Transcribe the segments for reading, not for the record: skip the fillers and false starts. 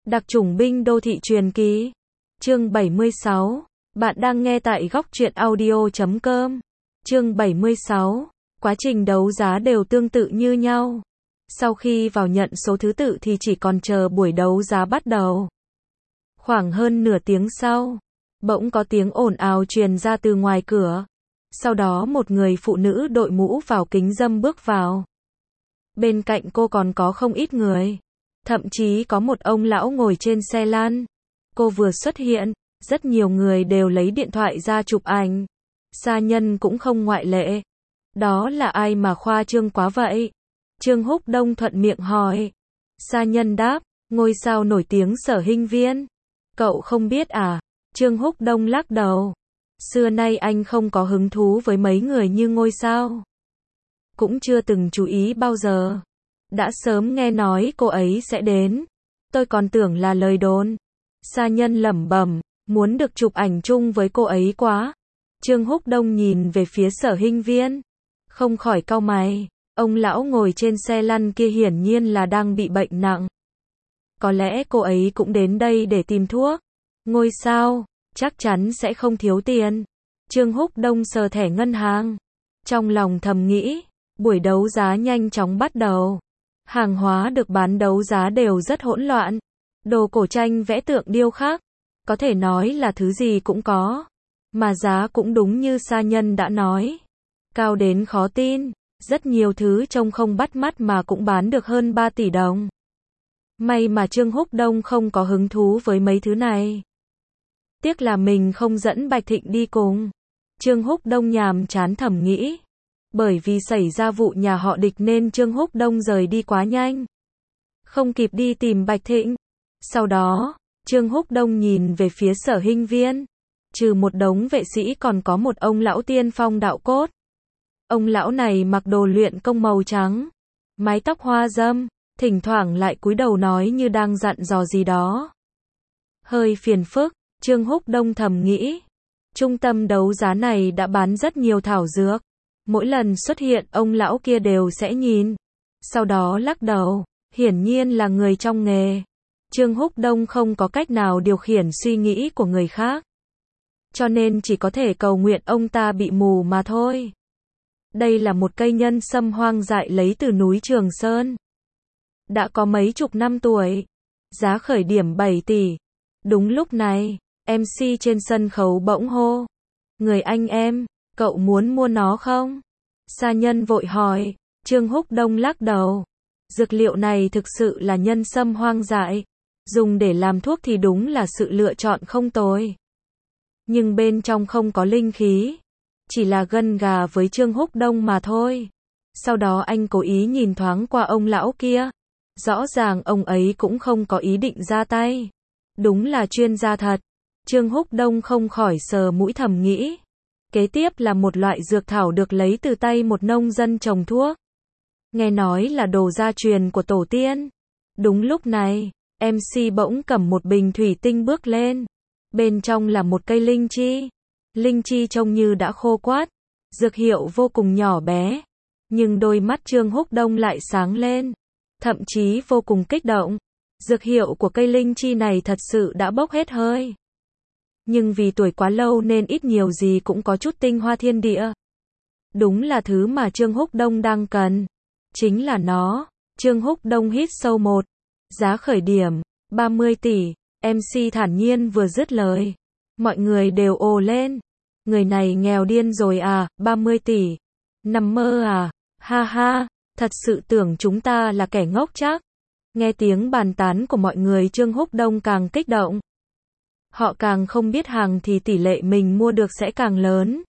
Đặc chủng binh đô thị truyền ký. Chương 76. Bạn đang nghe tại góc truyện audio.com. Chương 76. Quá trình đấu giá đều tương tự như nhau. Sau khi vào nhận số thứ tự thì chỉ còn chờ buổi đấu giá bắt đầu. Khoảng hơn nửa tiếng sau, bỗng có tiếng ồn ào truyền ra từ ngoài cửa. Sau đó một người phụ nữ đội mũ vào kính râm bước vào. Bên cạnh cô còn có không ít người. Thậm chí có một ông lão ngồi trên xe lăn. Cô vừa xuất hiện, rất nhiều người đều lấy điện thoại ra chụp ảnh. Sa Nhân cũng không ngoại lệ. Đó là ai mà khoa trương quá vậy? Trương Húc Đông thuận miệng hỏi. Sa Nhân đáp, ngôi sao nổi tiếng Sở Hinh Viên. Cậu không biết à? Trương Húc Đông lắc đầu. Xưa nay anh không có hứng thú với mấy người như ngôi sao. Cũng chưa từng chú ý bao giờ. Đã sớm nghe nói cô ấy sẽ đến. Tôi còn tưởng là lời đồn. Sa Nhân lẩm bẩm, muốn được chụp ảnh chung với cô ấy quá. Trương Húc Đông nhìn về phía Sở Hinh Viên. Không khỏi cau mày. Ông lão ngồi trên xe lăn kia hiển nhiên là đang bị bệnh nặng. Có lẽ cô ấy cũng đến đây để tìm thuốc. Ngôi sao, chắc chắn sẽ không thiếu tiền. Trương Húc Đông sờ thẻ ngân hàng. Trong lòng thầm nghĩ, buổi đấu giá nhanh chóng bắt đầu. Hàng hóa được bán đấu giá đều rất hỗn loạn. Đồ cổ tranh vẽ tượng điêu khắc, có thể nói là thứ gì cũng có. Mà giá cũng đúng như Sa Nhân đã nói. Cao đến khó tin, rất nhiều thứ trông không bắt mắt mà cũng bán được hơn 3 tỷ đồng. May mà Trương Húc Đông không có hứng thú với mấy thứ này. Tiếc là mình không dẫn Bạch Thịnh đi cùng. Trương Húc Đông nhàm chán thầm nghĩ. Bởi vì xảy ra vụ nhà họ Địch nên Trương Húc Đông rời đi quá nhanh. Không kịp đi tìm Bạch Thịnh. Sau đó, Trương Húc Đông nhìn về phía Sở Hinh Viên. Trừ một đống vệ sĩ còn có một ông lão tiên phong đạo cốt. Ông lão này mặc đồ luyện công màu trắng. Mái tóc hoa râm, thỉnh thoảng lại cúi đầu nói như đang dặn dò gì đó. Hơi phiền phức, Trương Húc Đông thầm nghĩ. Trung tâm đấu giá này đã bán rất nhiều thảo dược. Mỗi lần xuất hiện ông lão kia đều sẽ nhìn. Sau đó lắc đầu, hiển nhiên là người trong nghề. Trương Húc Đông không có cách nào điều khiển suy nghĩ của người khác. Cho nên chỉ có thể cầu nguyện ông ta bị mù mà thôi. Đây là một cây nhân sâm hoang dại lấy từ núi Trường Sơn. Đã có mấy chục năm tuổi. Giá khởi điểm 7 tỷ. Đúng lúc này, MC trên sân khấu bỗng hô. Người anh em, cậu muốn mua nó không? Sa Nhân vội hỏi. Trương Húc Đông lắc đầu. Dược liệu này thực sự là nhân sâm hoang dại. Dùng để làm thuốc thì đúng là sự lựa chọn không tồi. Nhưng bên trong không có linh khí. Chỉ là gân gà với Trương Húc Đông mà thôi. Sau đó anh cố ý nhìn thoáng qua ông lão kia. Rõ ràng ông ấy cũng không có ý định ra tay. Đúng là chuyên gia thật. Trương Húc Đông không khỏi sờ mũi thầm nghĩ. Kế tiếp là một loại dược thảo được lấy từ tay một nông dân trồng thuốc. Nghe nói là đồ gia truyền của tổ tiên. Đúng lúc này, MC bỗng cầm một bình thủy tinh bước lên. Bên trong là một cây linh chi. Linh chi trông như đã khô quát. Dược hiệu vô cùng nhỏ bé. Nhưng đôi mắt Trương Húc Đông lại sáng lên. Thậm chí vô cùng kích động. Dược hiệu của cây linh chi này thật sự đã bốc hết hơi. Nhưng vì tuổi quá lâu nên ít nhiều gì cũng có chút tinh hoa thiên địa. Đúng là thứ mà Trương Húc Đông đang cần. Chính là nó. Trương Húc Đông hít sâu một. Giá khởi điểm 30 tỷ. MC thản nhiên vừa dứt lời. Mọi người đều ồ lên. Người này nghèo điên rồi à, 30 tỷ. Nằm mơ à, ha ha, thật sự tưởng chúng ta là kẻ ngốc chắc. Nghe tiếng bàn tán của mọi người Trương Húc Đông càng kích động. Họ càng không biết hàng thì tỷ lệ mình mua được sẽ càng lớn.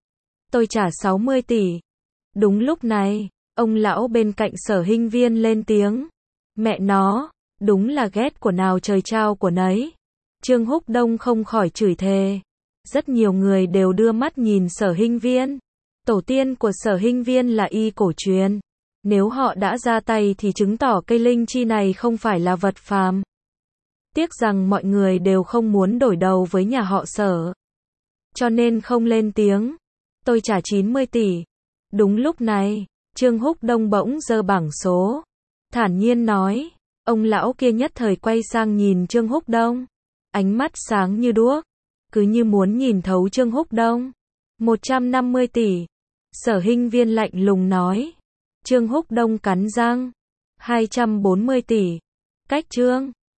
Tôi trả 60 tỷ. Đúng lúc này, ông lão bên cạnh Sở Hinh Viên lên tiếng. Mẹ nó, đúng là ghét của nào trời trao của nấy. Trương Húc Đông không khỏi chửi thề. Rất nhiều người đều đưa mắt nhìn Sở Hinh Viên. Tổ tiên của Sở Hinh Viên là y cổ truyền. Nếu họ đã ra tay thì chứng tỏ cây linh chi này không phải là vật phàm. Tiếc rằng mọi người đều không muốn đổi đầu với nhà họ Sở. Cho nên không lên tiếng. Tôi trả 90 tỷ. Đúng lúc này, Trương Húc Đông bỗng giơ bảng số. Thản nhiên nói. Ông lão kia nhất thời quay sang nhìn Trương Húc Đông. Ánh mắt sáng như đuốc. Cứ như muốn nhìn thấu Trương Húc Đông. 150 tỷ. Sở Hinh Viên lạnh lùng nói. Trương Húc Đông cắn răng. 240 tỷ. Cách Trương